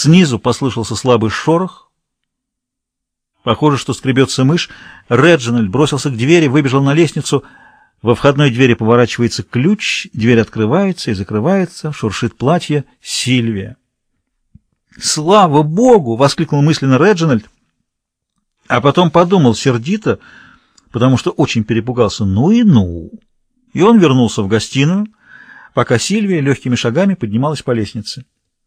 Снизу послышался слабый шорох. Похоже, что скребется мышь. Реджинальд бросился к двери, выбежал на лестницу. Во входной двери поворачивается ключ, дверь открывается и закрывается, шуршит платье. Сильвия. «Слава Богу!» — воскликнул мысленно Реджинальд, а потом подумал сердито, потому что очень перепугался. Ну и ну! И он вернулся в гостиную, пока Сильвия легкими шагами поднималась по лестнице.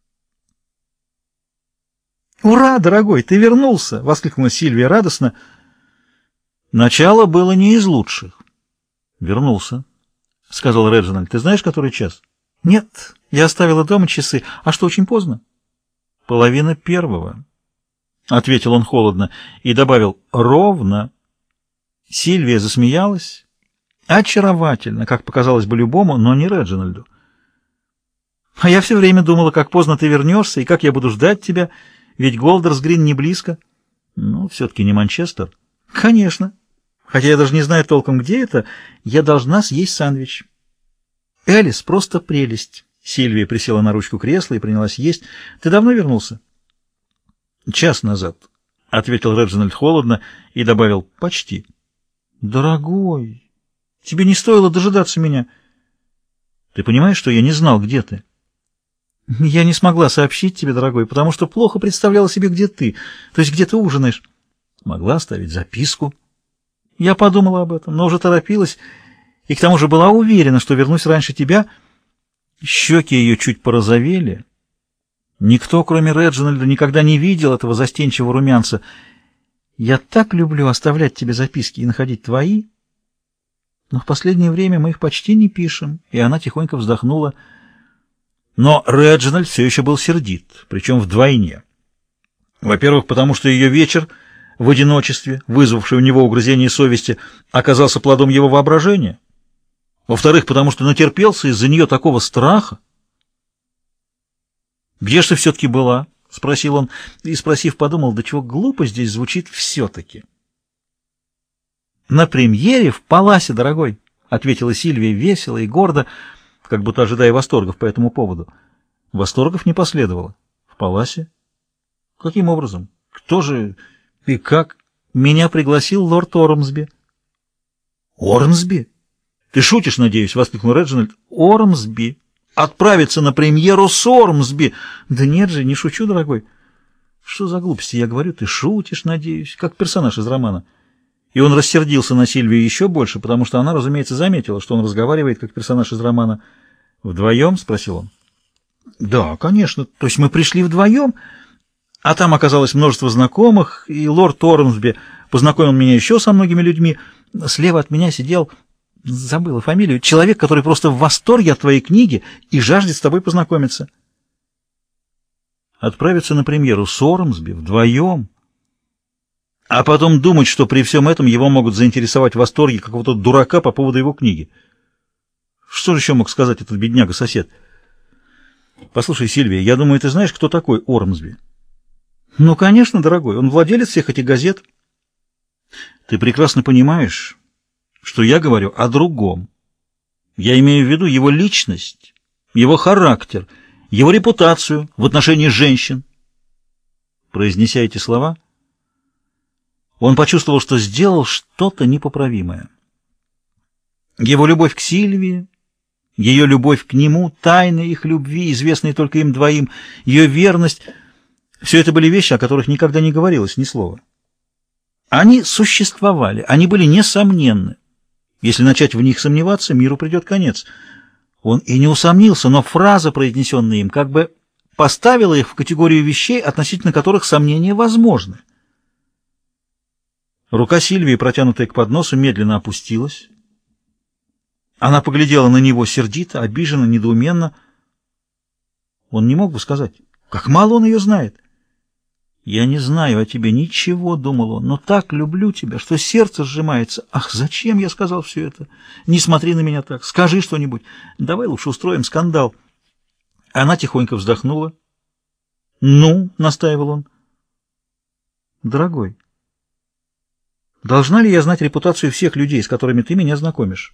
«Ура, дорогой, ты вернулся!» — воскликнула Сильвия радостно. Начало было не из лучших. «Вернулся», — сказал Реджинальд. «Ты знаешь, который час?» «Нет, я оставила дома часы. А что, очень поздно?» «1:30», — ответил он холодно и добавил «ровно». Сильвия засмеялась. Очаровательно, как показалось бы любому, но не Реджинальду. «А я все время думала, как поздно ты вернешься и как я буду ждать тебя, ведь Голдерс-Грин не близко». «Ну, все-таки не Манчестер». «Конечно. Хотя я даже не знаю толком, где это, я должна съесть сэндвич». «Элис, просто прелесть». Сильвия присела на ручку кресла и принялась есть. «Ты давно вернулся?» «Час назад», — ответил Реджинальд холодно и добавил «почти». «Дорогой, тебе не стоило дожидаться меня». «Ты понимаешь, что я не знал, где ты?» «Я не смогла сообщить тебе, дорогой, потому что плохо представляла себе, где ты, то есть где ты ужинаешь». «Могла оставить записку». «Я подумала об этом, но уже торопилась, и к тому же была уверена, что вернусь раньше тебя». Щеки ее чуть порозовели. Никто, кроме Реджинальда, никогда не видел этого застенчивого румянца. «Я так люблю оставлять тебе записки и находить твои, но в последнее время мы их почти не пишем». И она тихонько вздохнула. Но Реджинальд все еще был сердит, причем вдвойне. Во-первых, потому что ее вечер в одиночестве, вызвавший у него угрызение совести, оказался плодом его воображения. Во-вторых, потому что натерпелся из-за нее такого страха. «Где же ты все-таки была?» — спросил он, и, спросив, подумал, да чего глупо здесь звучит «все-таки». «На премьере в Паласе, дорогой», — ответила Сильвия весело и гордо, как будто ожидая восторгов по этому поводу. Восторгов не последовало. «В Паласе? Каким образом? Кто же и как?» «Меня пригласил лорд Ормсби». «Ормсби? Ты шутишь, надеюсь?» — воскликнул Реджинальд. «Ормсби. Отправиться на премьеру с Ормсби!» «Да нет же, не шучу, дорогой». «Что за глупости я говорю? Ты шутишь, надеюсь, как персонаж из романа». И он рассердился на Сильвию еще больше, потому что она, разумеется, заметила, что он разговаривает как персонаж из романа. «Вдвоем?» — спросил он. «Да, конечно. То есть мы пришли вдвоем, а там оказалось множество знакомых, и лорд Ормсби познакомил меня еще со многими людьми. Слева от меня сидел, забыла фамилию, человек, который просто в восторге от твоей книги и жаждет с тобой познакомиться». Отправиться на премьеру с Ормсби вдвоем, а потом думать, что при всем этом его могут заинтересовать восторги какого-то дурака по поводу его книги. Что же еще мог сказать этот бедняга-сосед? «Послушай, Сильвия, я думаю, ты знаешь, кто такой Ормсби?» «Ну, конечно, дорогой, он владелец всех этих газет». «Ты прекрасно понимаешь, что я говорю о другом. Я имею в виду его личность, его характер, его репутацию в отношении женщин». Произнеся эти слова, он почувствовал, что сделал что-то непоправимое. Его любовь к Сильвии, ее любовь к нему, тайны их любви, известные только им двоим, ее верность — все это были вещи, о которых никогда не говорилось ни слова. Они существовали, они были несомненны. Если начать в них сомневаться, миру придет конец. Он и не усомнился, но фраза, произнесенная им, как бы поставила их в категорию вещей, относительно которых сомнения возможны. Рука Сильвии, протянутая к подносу, медленно опустилась. Она поглядела на него сердито, обиженно, недоуменно. Он не мог бы сказать, как мало он ее знает. «Я не знаю о тебе ничего», — думал он, — «но так люблю тебя, что сердце сжимается. Ах, зачем я сказал все это? Не смотри на меня так, скажи что-нибудь. Давай лучше устроим скандал». Она тихонько вздохнула. «Ну», — настаивал он. «Дорогой, должна ли я знать репутацию всех людей, с которыми ты меня знакомишь?»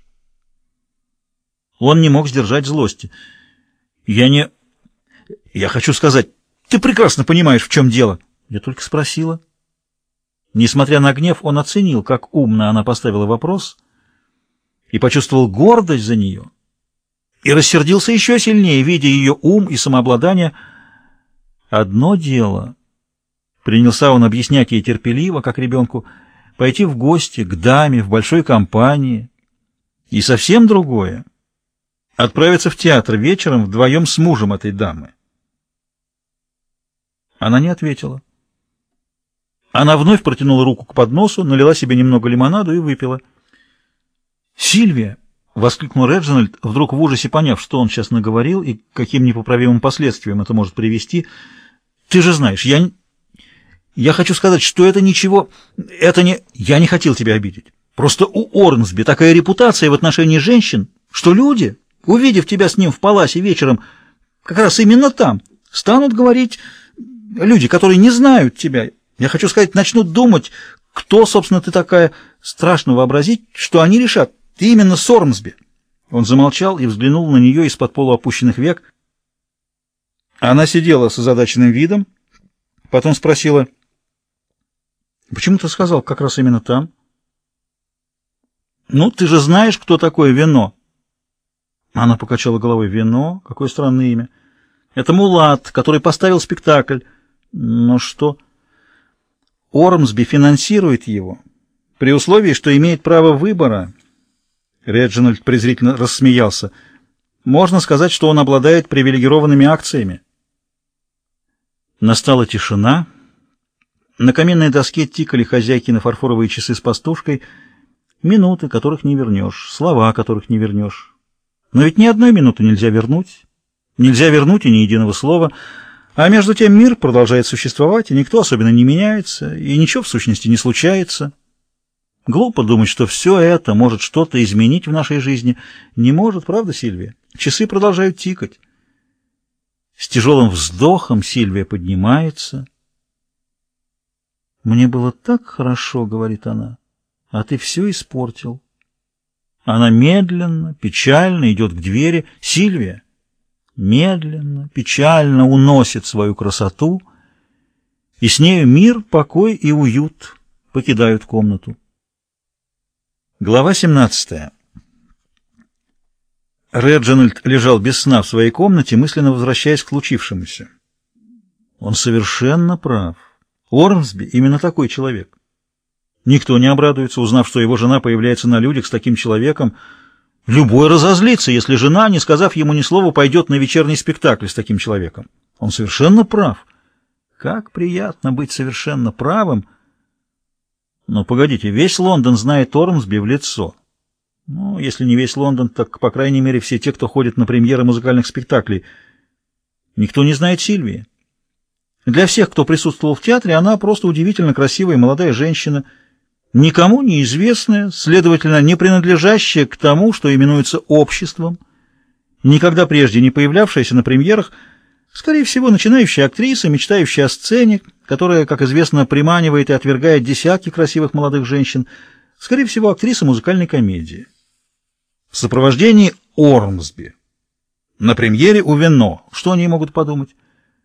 Он не мог сдержать злости. «Я хочу сказать, Ты прекрасно понимаешь, в чем дело. Я только спросила. Несмотря на гнев, он оценил, как умно она поставила вопрос, и почувствовал гордость за нее, и рассердился еще сильнее, видя ее ум и самообладание. Одно дело, принялся он объяснять ей терпеливо, как ребенку, пойти в гости к даме в большой компании, и совсем другое — отправиться в театр вечером вдвоем с мужем этой дамы. Она не ответила. Она вновь протянула руку к подносу, налила себе немного лимонаду и выпила. «Сильвия!» — воскликнул Реджинальд, вдруг в ужасе поняв, что он сейчас наговорил и к каким непоправимым последствиям это может привести. «Ты же знаешь, я хочу сказать, что это ничего... Это не... Я не хотел тебя обидеть. Просто у Ормсби такая репутация в отношении женщин, что люди, увидев тебя с ним в паласе вечером, как раз именно там, станут говорить... Люди, которые не знают тебя, я хочу сказать, начнут думать, кто, собственно, ты такая. Страшно вообразить, что они решат. Ты именно с Ормсби». Он замолчал и взглянул на нее из-под полуопущенных век. Она сидела с озадаченным видом, потом спросила: «Почему ты сказал как раз именно там?» «Ну, ты же знаешь, кто такое Вино». Она покачала головой. «Вино? Какое странное имя. Это мулат, который поставил спектакль. Но что? Ормсби финансирует его, при условии, что имеет право выбора». Реджинальд презрительно рассмеялся. «Можно сказать, что он обладает привилегированными акциями». Настала тишина. На каменной доске тикали хозяйкины фарфоровые часы с пастушкой, минуты, которых не вернешь, слова, которых не вернешь. Но ведь ни одной минуты нельзя вернуть. Нельзя вернуть и ни единого слова. А между тем мир продолжает существовать, и никто особенно не меняется, и ничего в сущности не случается. Глупо думать, что все это может что-то изменить в нашей жизни. Не может, правда, Сильвия? Часы продолжают тикать. С тяжелым вздохом Сильвия поднимается. «Мне было так хорошо, — говорит она, — а ты все испортил». Она медленно, печально идет к двери. Сильвия медленно, печально уносит свою красоту, и с нею мир, покой и уют покидают комнату. Глава 17. Реджинальд лежал без сна в своей комнате, мысленно возвращаясь к случившемуся. Он совершенно прав. Ормсби именно такой человек. Никто не обрадуется, узнав, что его жена появляется на людях с таким человеком. Любой разозлится, если жена, не сказав ему ни слова, пойдет на вечерний спектакль с таким человеком. Он совершенно прав. Как приятно быть совершенно правым. Но погодите, весь Лондон знает Ормсби в лицо. Ну, если не весь Лондон, так, по крайней мере, все те, кто ходит на премьеры музыкальных спектаклей. Никто не знает Сильвии. Для всех, кто присутствовал в театре, она просто удивительно красивая молодая женщина, никому неизвестная, следовательно, не принадлежащая к тому, что именуется обществом, никогда прежде не появлявшаяся на премьерах, скорее всего, начинающая актриса, мечтающая о сцене, которая, как известно, приманивает и отвергает десятки красивых молодых женщин, скорее всего, актриса музыкальной комедии. В сопровождении Ормсби. На премьере у Вино. Что они могут подумать?